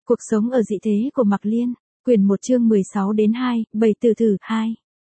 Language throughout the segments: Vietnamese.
Cuộc sống ở dị thế của Mạc Liên, quyển 1 chương 16 đến 2, bày từ thử 2.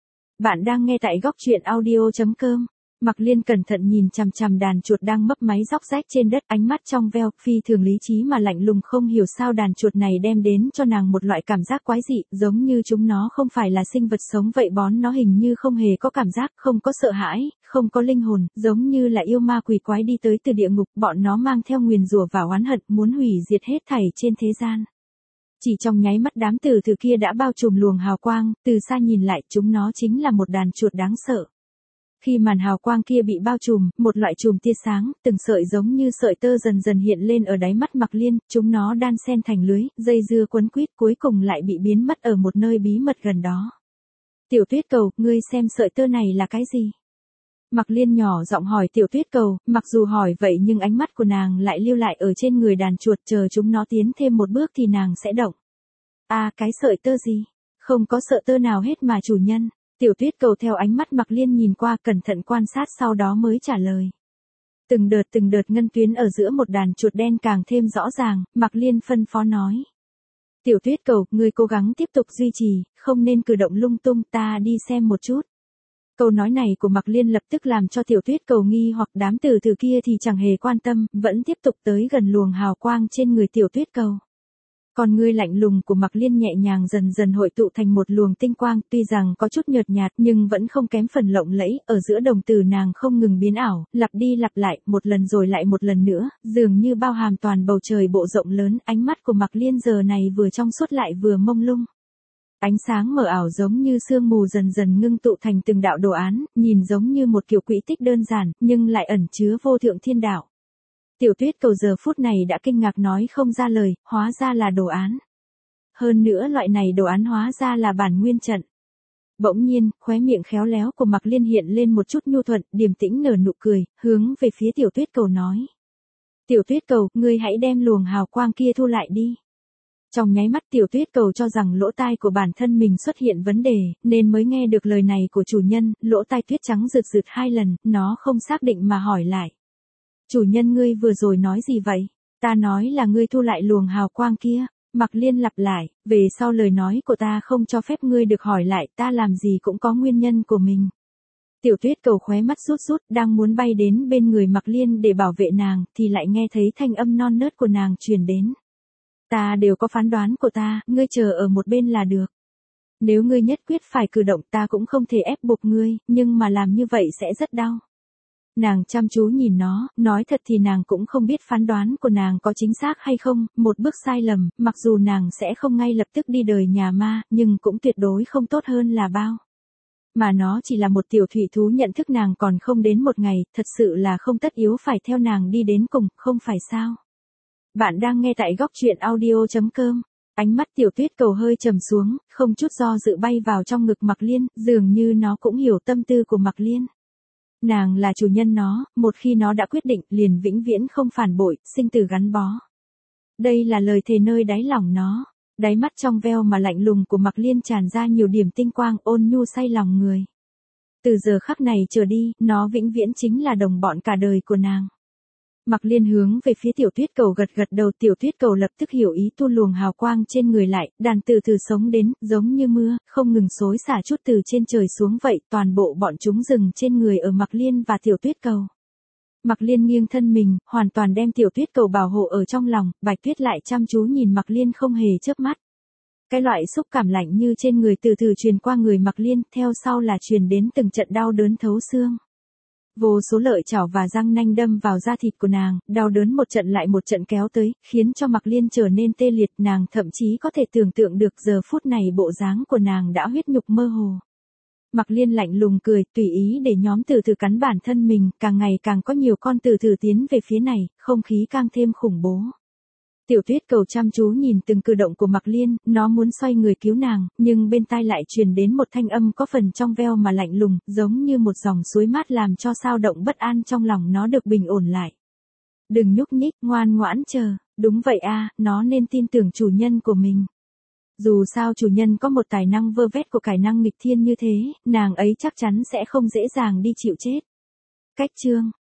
Bạn đang nghe tại góc truyện audio.com. Mạc Liên cẩn thận nhìn chằm chằm đàn chuột đang mấp máy róc rách trên đất, ánh mắt trong veo, phi thường lý trí mà lạnh lùng, không hiểu sao đàn chuột này đem đến cho nàng một loại cảm giác quái dị, giống như chúng nó không phải là sinh vật sống vậy, bón nó hình như không hề có cảm giác, không có sợ hãi, không có linh hồn, giống như là yêu ma quỷ quái đi tới từ địa ngục, bọn nó mang theo nguyền rủa và oán hận, muốn hủy diệt hết thảy trên thế gian. Chỉ trong nháy mắt đám tử từ kia đã bao trùm luồng hào quang, từ xa nhìn lại chúng nó chính là một đàn chuột đáng sợ. Khi màn hào quang kia bị bao trùm, một loại chùm tia sáng, từng sợi giống như sợi tơ dần dần hiện lên ở đáy mắt Mạc Liên, chúng nó đan xen thành lưới, dây dưa quấn quýt, cuối cùng lại bị biến mất ở một nơi bí mật gần đó. Tiểu Tuyết Cầu, ngươi xem sợi tơ này là cái gì? Mạc Liên nhỏ giọng hỏi Tiểu Tuyết Cầu, mặc dù hỏi vậy nhưng ánh mắt của nàng lại lưu lại ở trên người đàn chuột, chờ chúng nó tiến thêm một bước thì nàng sẽ động. Cái sợi tơ gì? Không có sợi tơ nào hết mà chủ nhân. Tiểu Tuyết Cầu theo ánh mắt Mạc Liên nhìn qua, cẩn thận quan sát, sau đó mới trả lời. Từng đợt ngân tuyến ở giữa một đàn chuột đen càng thêm rõ ràng, Mạc Liên phân phó nói. Tiểu Tuyết Cầu, ngươi cố gắng tiếp tục duy trì, không nên cử động lung tung, ta đi xem một chút. Câu nói này của Mạc Liên lập tức làm cho Tiểu Tuyết Cầu nghi hoặc, đám tử từ kia thì chẳng hề quan tâm, vẫn tiếp tục tới gần luồng hào quang trên người Tiểu Tuyết Cầu. Con ngươi lạnh lùng của Mạc Liên nhẹ nhàng dần dần hội tụ thành một luồng tinh quang, tuy rằng có chút nhợt nhạt nhưng vẫn không kém phần lộng lẫy, ở giữa đồng tử nàng không ngừng biến ảo, lặp đi lặp lại, một lần rồi lại một lần nữa, dường như bao hàm toàn bầu trời bộ rộng lớn, ánh mắt của Mạc Liên giờ này vừa trong suốt lại vừa mông lung. Ánh sáng mờ ảo giống như sương mù dần dần ngưng tụ thành từng đạo đồ án, nhìn giống như một kiểu quỹ tích đơn giản, nhưng lại ẩn chứa vô thượng thiên đạo. Tiểu Tuyết Cầu giờ phút này đã kinh ngạc nói không ra lời, hóa ra là đồ án. Hơn nữa loại này đồ án hóa ra là bản nguyên trận. Bỗng nhiên, khóe miệng khéo léo của Mạc Liên hiện lên một chút nhu thuận, điềm tĩnh nở nụ cười, hướng về phía Tiểu Tuyết Cầu nói. Tiểu Tuyết Cầu, ngươi hãy đem luồng hào quang kia thu lại đi. Trong nháy mắt Tiểu Tuyết Cầu cho rằng lỗ tai của bản thân mình xuất hiện vấn đề, nên mới nghe được lời này của chủ nhân, lỗ tai tuyết trắng rực rực 2 lần, nó không xác định mà hỏi lại. Chủ nhân, ngươi vừa rồi nói gì vậy? Ta nói là ngươi thu lại luồng hào quang kia. Mạc Liên lặp lại, về sau lời nói của ta không cho phép ngươi được hỏi lại, ta làm gì cũng có nguyên nhân của mình. Tiểu Tuyết Cầu khóe mắt rút, đang muốn bay đến bên người Mạc Liên để bảo vệ nàng, thì lại nghe thấy thanh âm non nớt của nàng truyền đến. Ta đều có phán đoán của ta, ngươi chờ ở một bên là được. Nếu ngươi nhất quyết phải cử động ta cũng không thể ép buộc ngươi, nhưng mà làm như vậy sẽ rất đau. Nàng chăm chú nhìn nó, nói thật thì nàng cũng không biết phán đoán của nàng có chính xác hay không, một bước sai lầm, mặc dù nàng sẽ không ngay lập tức đi đời nhà ma, nhưng cũng tuyệt đối không tốt hơn là bao. Mà nó chỉ là một tiểu thủy thú, nhận thức nàng còn không đến một ngày, thật sự là không tất yếu phải theo nàng đi đến cùng, không phải sao? Bạn đang nghe tại góc truyện audio.com. Ánh mắt Tiểu Tuyết Cầu hơi trầm xuống, không chút do dự bay vào trong ngực Mạc Liên, dường như nó cũng hiểu tâm tư của Mạc Liên. Nàng là chủ nhân nó, một khi nó đã quyết định, liền vĩnh viễn không phản bội, sinh tử gắn bó. Đây là lời thề nơi đáy lòng nó. Đáy mắt trong veo mà lạnh lùng của Mạc Liên tràn ra nhiều điểm tinh quang, ôn nhu say lòng người. Từ giờ khắc này trở đi, nó vĩnh viễn chính là đồng bọn cả đời của nàng. Mạc Liên hướng về phía Tiểu Tuyết Cầu gật đầu, Tiểu Tuyết Cầu lập tức hiểu ý, tu luồng hào quang trên người lại, đàn từ từ sống đến, giống như mưa, không ngừng xối xả chút từ trên trời xuống vậy, toàn bộ bọn chúng dừng trên người ở Mạc Liên và Tiểu Tuyết Cầu. Mạc Liên nghiêng thân mình, hoàn toàn đem Tiểu Tuyết Cầu bảo hộ ở trong lòng, Bạch Tuyết lại chăm chú nhìn Mạc Liên không hề chớp mắt. Cái loại xúc cảm lạnh như trên người từ từ truyền qua người Mạc Liên, theo sau là truyền đến từng trận đau đớn thấu xương. Vô số lợi chảo và răng nanh đâm vào da thịt của nàng, đau đớn một trận lại một trận kéo tới, khiến cho Mạc Liên trở nên tê liệt, nàng thậm chí có thể tưởng tượng được giờ phút này bộ dáng của nàng đã huyết nhục mơ hồ. Mạc Liên lạnh lùng cười, tùy ý để nhóm tử từ cắn bản thân mình, càng ngày càng có nhiều con tử từ tiến về phía này, không khí càng thêm khủng bố. Tiểu Tuyết Cầu chăm chú nhìn từng cử động của Mạc Liên, nó muốn xoay người cứu nàng, nhưng bên tai lại truyền đến một thanh âm có phần trong veo mà lạnh lùng, giống như một dòng suối mát làm cho sao động bất an trong lòng nó được bình ổn lại. Đừng nhúc nhích, ngoan ngoãn chờ, đúng vậy nó nên tin tưởng chủ nhân của mình. Dù sao chủ nhân có một tài năng vơ vét của cải năng nghịch thiên như thế, nàng ấy chắc chắn sẽ không dễ dàng đi chịu chết. Cách chương